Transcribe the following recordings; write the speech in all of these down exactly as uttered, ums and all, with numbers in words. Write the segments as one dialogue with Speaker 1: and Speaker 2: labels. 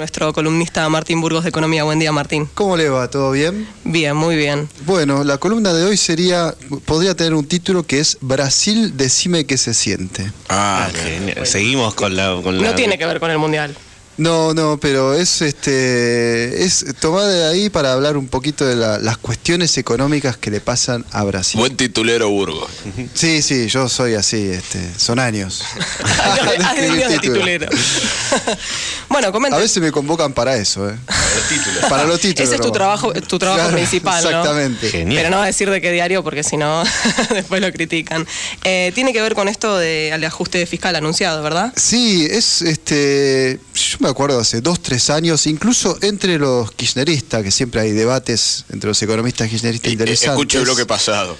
Speaker 1: nuestro columnista Martín Burgos de Economía. Buen día, Martín.
Speaker 2: ¿Cómo le va? ¿Todo bien?
Speaker 1: Bien, muy bien.
Speaker 2: Bueno, la columna de hoy sería, podría tener un título que es Brasil, decime qué se siente.
Speaker 3: Ah, genial. Seguimos con la, con la...
Speaker 1: No tiene que ver con el Mundial.
Speaker 2: No, no, pero es este es tomada de ahí para hablar un poquito de la, las cuestiones económicas que le pasan a Brasil.
Speaker 3: Buen titulero, Burgos.
Speaker 2: Sí, sí, yo soy así, este, son años.
Speaker 1: Años de titulero. Bueno, comenta.
Speaker 2: A veces me convocan para eso, ¿eh?
Speaker 3: Para los títulos.
Speaker 2: Para los títulos.
Speaker 1: Ese es tu trabajo, tu trabajo
Speaker 2: Claro,
Speaker 1: principal, ¿no?
Speaker 2: Exactamente.
Speaker 3: Genial.
Speaker 1: Pero no va a decir de qué diario porque si no, después lo critican. Eh, tiene que ver con esto del ajuste fiscal anunciado, ¿verdad?
Speaker 2: Sí, es este. Yo me acuerdo hace dos, tres años, incluso entre los kirchneristas, que siempre hay debates entre los economistas kirchneristas interesantes.
Speaker 3: Escuche el bloque pasado.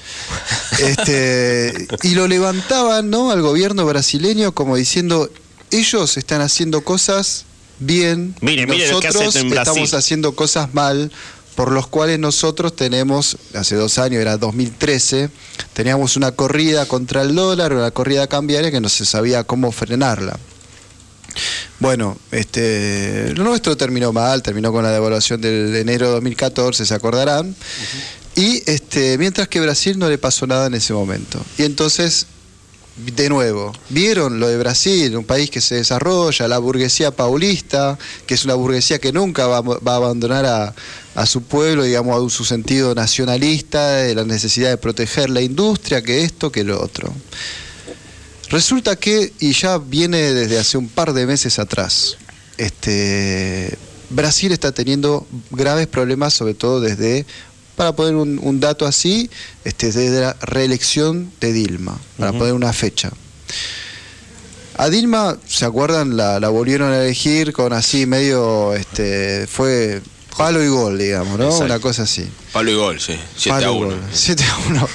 Speaker 2: Este, y lo levantaban, ¿no?, al gobierno brasileño como diciendo, ellos están haciendo cosas bien,
Speaker 3: Mire, mire lo que
Speaker 2: nosotros
Speaker 3: hacen en Brasil.
Speaker 2: estamos haciendo cosas mal, por los cuales nosotros tenemos, hace dos años, era dos mil trece, teníamos una corrida contra el dólar, una corrida cambiaria que no se sabía cómo frenarla. Bueno, este, lo nuestro terminó mal, terminó con la devaluación del de enero de dos mil catorce, se acordarán, uh-huh. y este, mientras que Brasil no le pasó nada en ese momento. Y entonces, de nuevo, vieron lo de Brasil, un país que se desarrolla, la burguesía paulista, que es una burguesía que nunca va, va a abandonar a, a su pueblo, digamos, a su sentido nacionalista, de la necesidad de proteger la industria, que esto, que lo otro. Resulta que, y ya viene desde hace un par de meses atrás, este, Brasil está teniendo graves problemas, sobre todo desde, para poner un, un dato así, este, desde la reelección de Dilma, para uh-huh. poner una fecha. A Dilma, ¿se acuerdan? La, la volvieron a elegir con así medio, este, fue palo y gol, digamos, ¿no?
Speaker 3: Exacto.
Speaker 2: Una cosa así.
Speaker 3: Palo y gol, sí. siete a uno.
Speaker 2: siete a uno.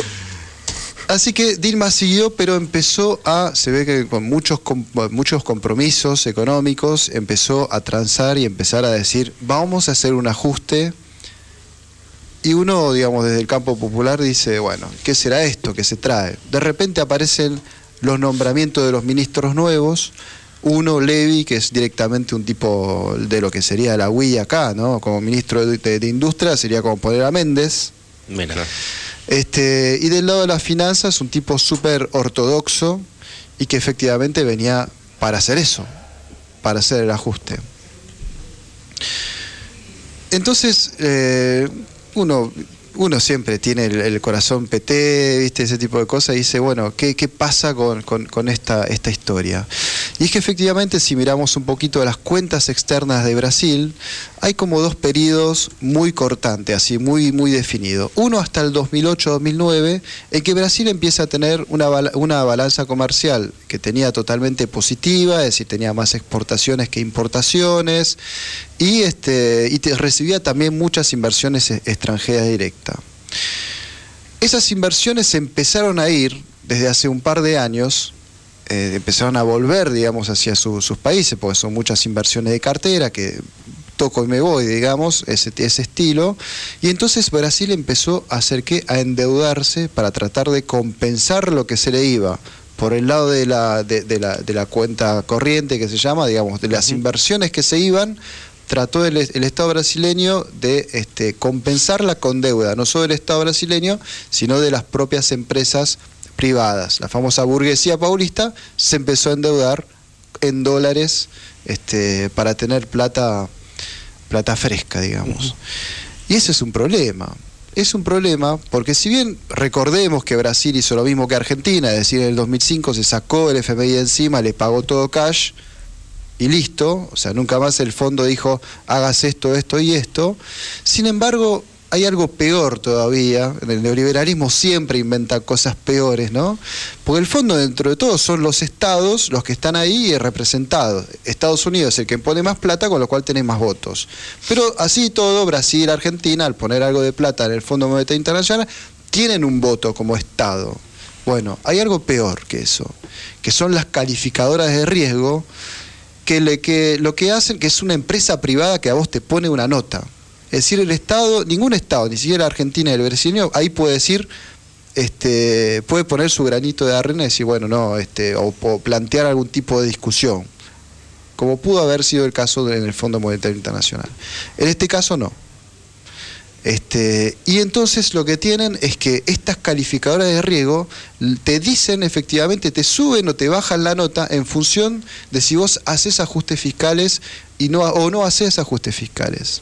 Speaker 2: Así que Dilma siguió, pero empezó a, se ve que con muchos, con muchos compromisos económicos, empezó a transar y empezar a decir, vamos a hacer un ajuste. Y uno, digamos, desde el campo popular dice, bueno, ¿qué será esto que se trae? De repente aparecen los nombramientos de los ministros nuevos. Uno, Levy, que es directamente un tipo de lo que sería la U I acá, ¿no? Como ministro de, de, de Industria, sería como poner a Méndez.
Speaker 3: Mira.
Speaker 2: Este, y del lado de las finanzas, un tipo súper ortodoxo y que efectivamente venía para hacer eso, para hacer el ajuste. Entonces, eh, uno, uno siempre tiene el, el corazón P T, ¿viste? Ese tipo de cosas, y dice, bueno, ¿qué, qué pasa con, con, con esta, esta historia? Y es que efectivamente, si miramos un poquito de las cuentas externas de Brasil, hay como dos periodos muy cortantes, así muy, muy definidos. Uno hasta el dos mil ocho dos mil nueve, en que Brasil empieza a tener una, una balanza comercial que tenía totalmente positiva, es decir, tenía más exportaciones que importaciones, y, este, y te, recibía también muchas inversiones extranjeras directas. Esas inversiones empezaron a ir desde hace un par de años, eh, empezaron a volver, digamos, hacia su, sus países, porque son muchas inversiones de cartera que toco y me voy, digamos, ese, ese estilo, y entonces Brasil empezó a hacer qué, a endeudarse para tratar de compensar lo que se le iba por el lado de la, de, de la, de la cuenta corriente, que se llama, digamos, de las uh-huh. inversiones que se iban. Trató el, el Estado brasileño de este, compensarla con deuda, no solo del Estado brasileño, sino de las propias empresas privadas. La famosa burguesía paulista se empezó a endeudar en dólares este, para tener plata, plata fresca, digamos. Uh-huh. Y ese es un problema. Es un problema porque, si bien recordemos que Brasil hizo lo mismo que Argentina, es decir, en el dos mil cinco se sacó el F M I de encima, le pagó todo cash y listo, o sea, nunca más el fondo dijo hagas esto, esto y esto. Sin embargo, hay algo peor todavía. El neoliberalismo siempre inventa cosas peores, ¿no? Porque el fondo, dentro de todo, son los estados los que están ahí representados. Estados Unidos es el que pone más plata, con lo cual tiene más votos. Pero así todo, Brasil, Argentina, al poner algo de plata en el Fondo Monetario Internacional, tienen un voto como estado. Bueno, hay algo peor que eso, que son las calificadoras de riesgo, que, le, que lo que hacen, que es una empresa privada que a vos te pone una nota. Es decir, el Estado, ningún Estado, ni siquiera Argentina y el brasileño, ahí puede decir, este, puede poner su granito de arena y decir, bueno, no, este, o, o plantear algún tipo de discusión. como pudo haber sido el caso en el Fondo Monetario Internacional. En este caso no. Este, y entonces lo que tienen es que estas calificadoras de riesgo te dicen efectivamente, te suben o te bajan la nota en función de si vos haces ajustes fiscales y no, o no haces ajustes fiscales.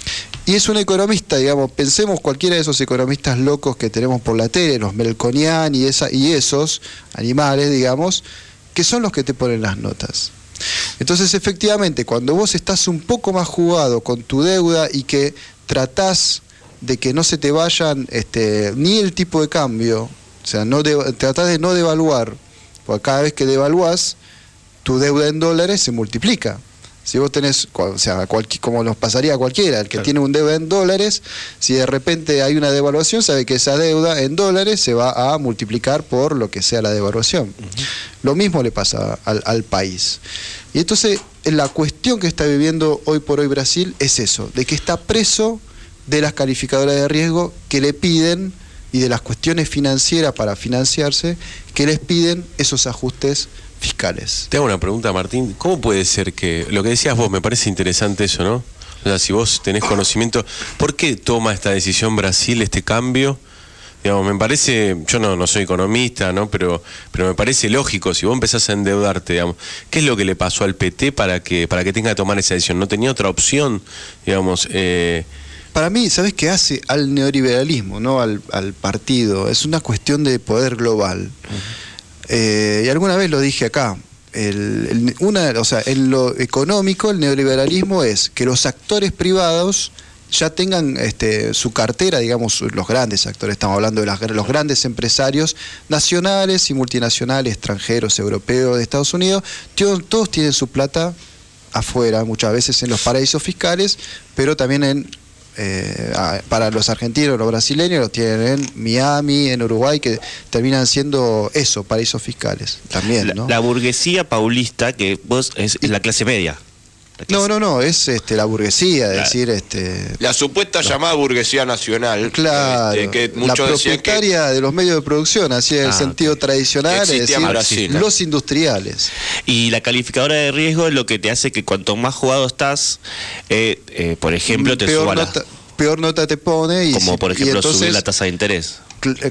Speaker 2: Y es un economista, digamos, pensemos cualquiera de esos economistas locos que tenemos por la tele, los Melconian y, esa, y esos animales, digamos, que son los que te ponen las notas. Entonces, efectivamente, cuando vos estás un poco más jugado con tu deuda y que tratás de que no se te vayan este, ni el tipo de cambio, o sea, no de, tratás de no devaluar, porque cada vez que devaluás, tu deuda en dólares se multiplica. Si vos tenés, o sea, cualquier, como nos pasaría a cualquiera, el que claro. tiene un deuda en dólares, si de repente hay una devaluación, sabe que esa deuda en dólares se va a multiplicar por lo que sea la devaluación. Uh-huh. Lo mismo le pasa al, al país. Y entonces, la cuestión que está viviendo hoy por hoy Brasil es eso, de que está preso de las calificadoras de riesgo que le piden, y de las cuestiones financieras para financiarse, que les piden esos ajustes fiscales.
Speaker 4: Te hago una pregunta, Martín. ¿Cómo puede ser que, lo que decías vos, me parece interesante eso, ¿no? O sea, si vos tenés conocimiento, ¿por qué toma esta decisión Brasil, este cambio? Digamos, me parece, yo no, no soy economista, ¿no? Pero, pero me parece lógico, si vos empezás a endeudarte, digamos, ¿qué es lo que le pasó al P T para que, para que tenga que tomar esa decisión? ¿No tenía otra opción, digamos? Eh,
Speaker 2: Para mí, ¿sabes qué hace al neoliberalismo, no al, al partido? Es una cuestión de poder global. Uh-huh. eh, y alguna vez lo dije acá. El, el, una, o sea, en lo económico, el neoliberalismo es que los actores privados ya tengan este, su cartera, digamos, los grandes actores, estamos hablando de las, los grandes empresarios nacionales y multinacionales, extranjeros, europeos, de Estados Unidos, todos, todos tienen su plata afuera, muchas veces en los paraísos fiscales, pero también en Eh, para los argentinos, los brasileños los tienen en Miami, en Uruguay, que terminan siendo eso, paraísos fiscales también, ¿no?
Speaker 5: La, la burguesía paulista, que vos es, es la clase media. La clase...
Speaker 2: No, no, no, es este, la burguesía, es
Speaker 3: la,
Speaker 2: decir, este,
Speaker 3: la supuesta no. llamada burguesía nacional.
Speaker 2: Claro,
Speaker 3: este, que
Speaker 2: la propietaria que... de los medios de producción, así en ah, el sentido okay. tradicional, es decir,
Speaker 3: Brasil, ¿no?
Speaker 2: los industriales.
Speaker 5: Y la calificadora de riesgo es lo que te hace que cuanto más jugado estás, eh, eh, por ejemplo, te
Speaker 2: peor
Speaker 5: suba
Speaker 2: nota,
Speaker 5: la...
Speaker 2: peor nota te pone. Y
Speaker 5: como
Speaker 2: si,
Speaker 5: por ejemplo
Speaker 2: entonces,
Speaker 5: subir la tasa de interés.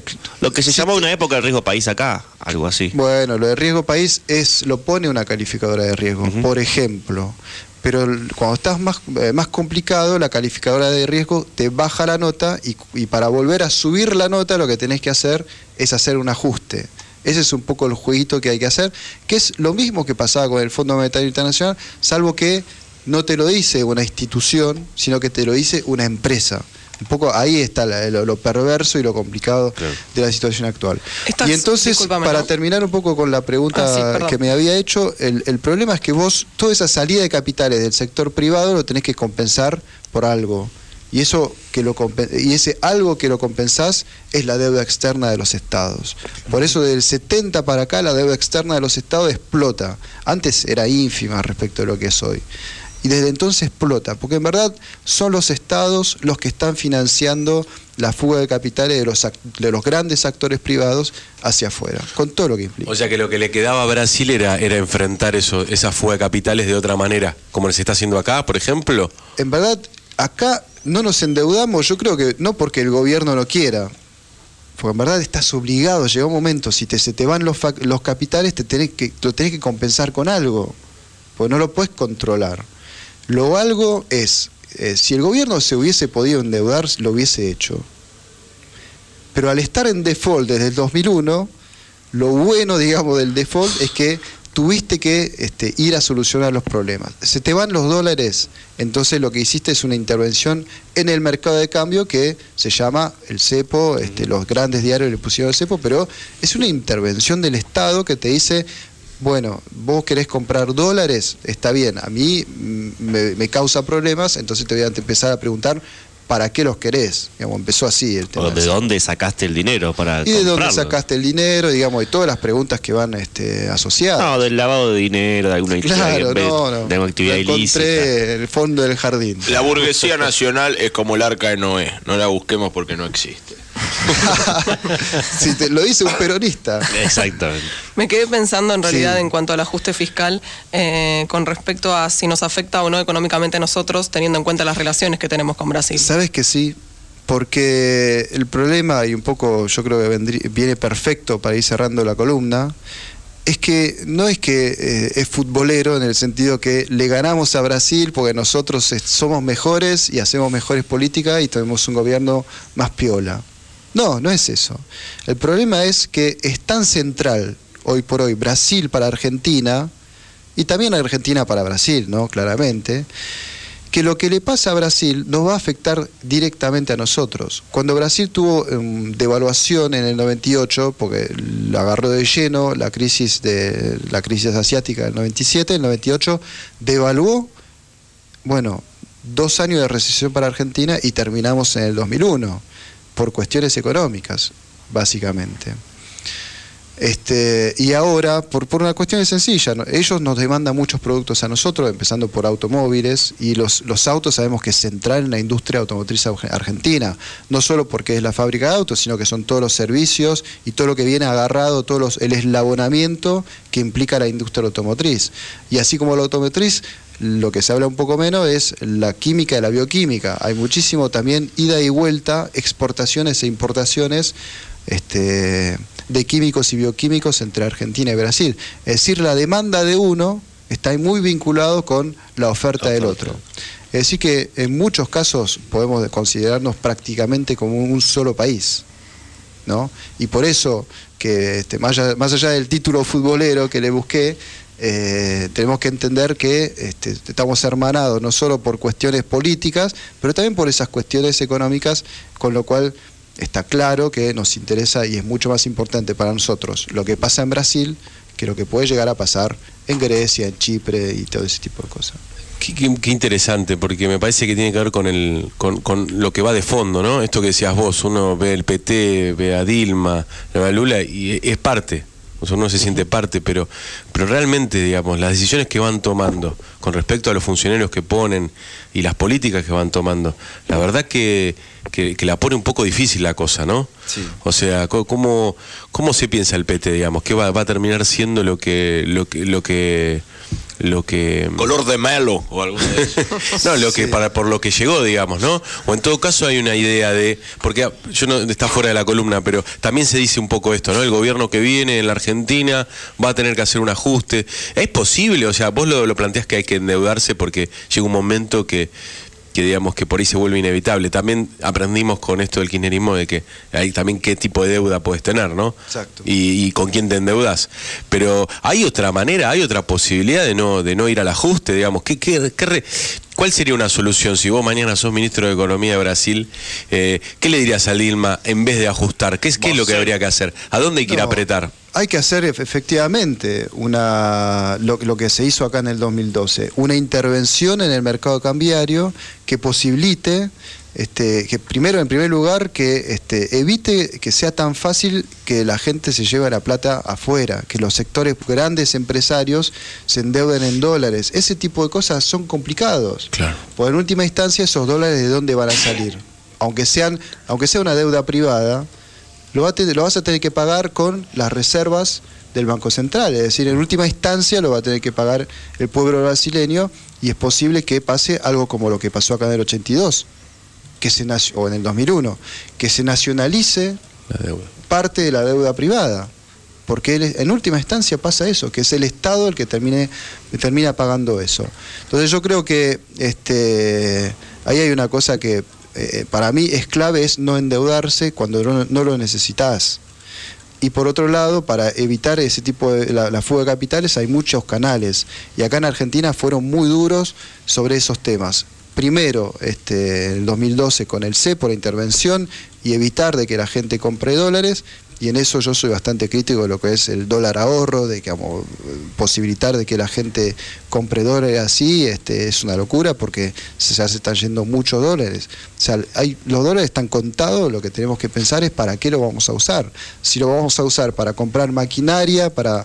Speaker 5: Lo que se
Speaker 2: sí,
Speaker 5: llama una época de riesgo país acá, algo así.
Speaker 2: Bueno, lo de riesgo país es lo pone una calificadora de riesgo, uh-huh. por ejemplo. Pero cuando estás más, eh, más complicado, la calificadora de riesgo te baja la nota y, y para volver a subir la nota lo que tenés que hacer es hacer un ajuste. Ese es un poco el jueguito que hay que hacer, que es lo mismo que pasaba con el Fondo Monetario Internacional, salvo que no te lo dice una institución, sino que te lo dice una empresa. Un poco ahí está la, lo, lo perverso y lo complicado claro. de la situación actual.
Speaker 1: Estás,
Speaker 2: y entonces, para
Speaker 1: ¿no?
Speaker 2: terminar un poco con la pregunta ah, sí, que me había hecho, el, el problema es que vos, toda esa salida de capitales del sector privado lo tenés que compensar por algo. Y eso que lo y ese algo que lo compensás es la deuda externa de los estados. Por eso del setenta para acá la deuda externa de los estados explota. Antes era ínfima respecto de lo que es hoy. Y desde entonces explota, porque en verdad son los estados los que están financiando la fuga de capitales de los, de los grandes actores privados hacia afuera, con todo lo que implica.
Speaker 4: O sea que lo que le quedaba a Brasil era, era enfrentar eso, esa fuga de capitales de otra manera, como se está haciendo acá, por ejemplo.
Speaker 2: En verdad, acá no nos endeudamos, yo creo que no porque el gobierno lo quiera, porque en verdad estás obligado, llega un momento, si te, se te van los, los capitales, te tenés que, lo tenés que compensar con algo, porque no lo puedes controlar. Lo algo es, eh, si el gobierno se hubiese podido endeudar, lo hubiese hecho. Pero al estar en default desde el dos mil uno, lo bueno, digamos, del default es que tuviste que este, ir a solucionar los problemas. Se te van los dólares, entonces lo que hiciste es una intervención en el mercado de cambio que se llama el cepo, este, los grandes diarios le pusieron el cepo, pero es una intervención del Estado que te dice... Bueno, vos querés comprar dólares, está bien, a mí me, me causa problemas, entonces te voy a empezar a preguntar para qué los querés. Digamos, empezó así el tema.
Speaker 5: ¿O de dónde sacaste el dinero para
Speaker 2: comprarlo? ¿Y de dónde sacaste el dinero? Digamos, y todas las preguntas que van este, asociadas.
Speaker 5: No, del lavado de dinero, de alguna actividad,
Speaker 2: claro, no, no.
Speaker 5: de alguna actividad
Speaker 2: Lo
Speaker 5: ilícita.
Speaker 2: encontré en el fondo del jardín.
Speaker 3: La burguesía nacional es como el arca de Noé, no la busquemos porque no existe.
Speaker 2: Si te lo dice un peronista.
Speaker 5: Exactamente.
Speaker 1: Me quedé pensando en realidad
Speaker 2: Sí.
Speaker 1: en cuanto al ajuste fiscal eh, con respecto a si nos afecta o no económicamente a nosotros, teniendo en cuenta las relaciones que tenemos con Brasil.
Speaker 2: ¿Sabes que sí? Porque el problema, y un poco yo creo que vendrí- viene perfecto para ir cerrando la columna, es que no es que eh, es futbolero en el sentido que le ganamos a Brasil porque nosotros es- somos mejores y hacemos mejores políticas y tenemos un gobierno más piola. No, no es eso. El problema es que es tan central hoy por hoy Brasil para Argentina y también Argentina para Brasil, ¿no? Claramente, que lo que le pasa a Brasil nos va a afectar directamente a nosotros. Cuando Brasil tuvo um, devaluación en el noventa y ocho, porque lo agarró de lleno la crisis de la crisis asiática del noventa y siete, el noventa y ocho devaluó, bueno, dos años de recesión para Argentina y terminamos en el dos mil uno, por cuestiones económicas, básicamente. Este, y ahora, por, por una cuestión sencilla, ¿no? Ellos nos demandan muchos productos a nosotros, empezando por automóviles, y los, los autos sabemos que es central en la industria automotriz argentina, no solo porque es la fábrica de autos, sino que son todos los servicios y todo lo que viene agarrado, todo los, el eslabonamiento que implica la industria automotriz. Y así como la automotriz, lo que se habla un poco menos es la química y la bioquímica. Hay muchísimo también ida y vuelta, exportaciones e importaciones este, de químicos y bioquímicos entre Argentina y Brasil. Es decir, la demanda de uno está muy vinculado con la oferta del otro. Es decir que en muchos casos podemos considerarnos prácticamente como un solo país, ¿no? Y por eso que este, más, allá, más allá del título futbolero que le busqué, Eh, tenemos que entender que este, estamos hermanados no solo por cuestiones políticas, pero también por esas cuestiones económicas, con lo cual está claro que nos interesa y es mucho más importante para nosotros lo que pasa en Brasil que lo que puede llegar a pasar en Grecia, en Chipre y todo ese tipo de cosas.
Speaker 4: Qué, qué- qué interesante, porque me parece que tiene que ver con el con, con lo que va de fondo, ¿no? Esto que decías vos, uno ve el P T, ve a Dilma, ve a Lula y es parte. O sea, uno se siente parte, pero, pero realmente, digamos, las decisiones que van tomando con respecto a los funcionarios que ponen y las políticas que van tomando, la verdad que, que, que la pone un poco difícil la cosa, ¿no?
Speaker 2: Sí.
Speaker 4: O sea, co- ¿cómo, cómo se piensa el P T, digamos? ¿Qué va, va a terminar siendo lo que... Lo que, lo que lo que
Speaker 3: Color de melo o algo de eso.
Speaker 4: no, lo que
Speaker 2: Sí.
Speaker 4: para por lo que llegó, digamos, ¿no? O en todo caso hay una idea de, porque yo no está fuera de la columna, pero también se dice un poco esto, ¿no? El gobierno que viene en la Argentina va a tener que hacer un ajuste. ¿Es posible? O sea, vos lo, lo planteás que hay que endeudarse porque llega un momento que que digamos que por ahí se vuelve inevitable. También aprendimos con esto del kirchnerismo de que hay también qué tipo de deuda puedes tener, ¿no?
Speaker 2: Exacto.
Speaker 4: Y, y con quién te endeudas. Pero hay otra manera, hay otra posibilidad de no de no ir al ajuste, digamos. ¿Qué, qué, qué re- ¿Cuál sería una solución si vos mañana sos ministro de Economía de Brasil? Eh, ¿Qué le dirías a Dilma en vez de ajustar? ¿Qué es, qué es lo que habría que hacer? ¿A dónde hay que ir a
Speaker 2: No,
Speaker 4: apretar?
Speaker 2: Hay que hacer ef- efectivamente una lo, lo que se hizo acá en el dos mil doce, una intervención en el mercado cambiario que posibilite, este, que primero, en primer lugar, que este, evite que sea tan fácil que la gente se lleve la plata afuera, que los sectores grandes empresarios se endeuden en dólares. Ese tipo de cosas son complicados.
Speaker 4: Claro.
Speaker 2: Porque en última instancia esos dólares de dónde van a salir. Aunque sean, aunque sea una deuda privada, lo, va a te- lo vas a tener que pagar con las reservas del Banco Central, es decir, en última instancia lo va a tener que pagar el pueblo brasileño y es posible que pase algo como lo que pasó acá en el ochenta y dos, que se nac- o en el dos mil uno, que se nacionalice
Speaker 4: La deuda.
Speaker 2: parte de la deuda privada, porque él- en última instancia pasa eso, que es el Estado el que termine, termina pagando eso. Entonces yo creo que este, ahí hay una cosa que eh, para mí es clave, es no endeudarse cuando no, no lo necesitas. Y por otro lado, para evitar ese tipo de la, la fuga de capitales hay muchos canales, y acá en Argentina fueron muy duros sobre esos temas. Primero, este, el dos mil doce con el C E por la intervención y evitar de que la gente compre dólares, y en eso yo soy bastante crítico de lo que es el dólar ahorro, de que vamos, posibilitar de que la gente compre dólares así, este, es una locura porque se, se están yendo muchos dólares. O sea, hay, los dólares están contados, lo que tenemos que pensar es para qué lo vamos a usar. Si lo vamos a usar para comprar maquinaria, para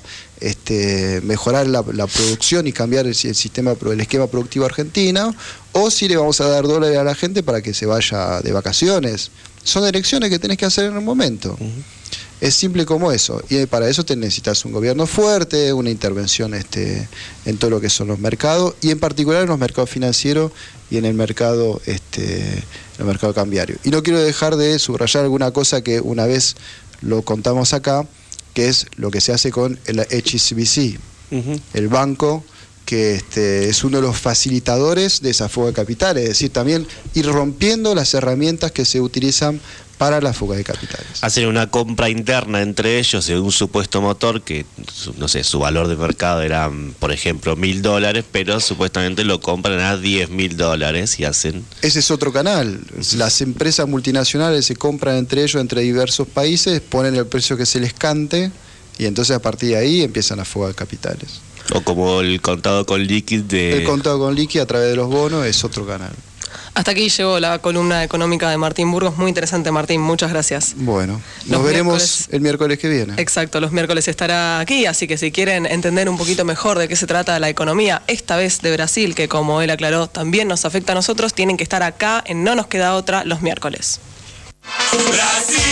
Speaker 2: este, mejorar la, la producción y cambiar el, el sistema, el esquema productivo argentino, o si le vamos a dar dólares a la gente para que se vaya de vacaciones son elecciones que tenés que hacer en un momento. Uh-huh. Es simple como eso, y para eso te necesitas un gobierno fuerte, una intervención este, en todo lo que son los mercados, y en particular en los mercados financieros y en el mercado, este, en el mercado cambiario. Y no quiero dejar de subrayar alguna cosa que una vez lo contamos acá, que es lo que se hace con el H S B C, uh-huh. el banco que este, es uno de los facilitadores de esa fuga de capitales, es decir, también ir rompiendo las herramientas que se utilizan para la fuga de capitales.
Speaker 5: Hacen una compra interna entre ellos de un supuesto motor que, no sé, su valor de mercado era, por ejemplo, mil dólares, pero supuestamente lo compran a diez mil dólares y hacen...
Speaker 2: Ese es otro canal. Las empresas multinacionales se compran entre ellos, entre diversos países, ponen el precio que se les cante y entonces a partir de ahí empiezan la fuga de capitales.
Speaker 5: O como el contado con liquid de...
Speaker 2: El contado con liquid a través de los bonos es otro canal.
Speaker 1: Hasta aquí llegó la columna económica de Martín Burgos. Muy interesante, Martín. Muchas gracias.
Speaker 2: Bueno, nos
Speaker 1: Los
Speaker 2: veremos
Speaker 1: miércoles...
Speaker 2: el miércoles que viene.
Speaker 1: Exacto, los miércoles estará aquí, así que si quieren entender un poquito mejor de qué se trata la economía, esta vez de Brasil, que como él aclaró, también nos afecta a nosotros, tienen que estar acá en No Nos Queda Otra los miércoles.
Speaker 6: Brasil.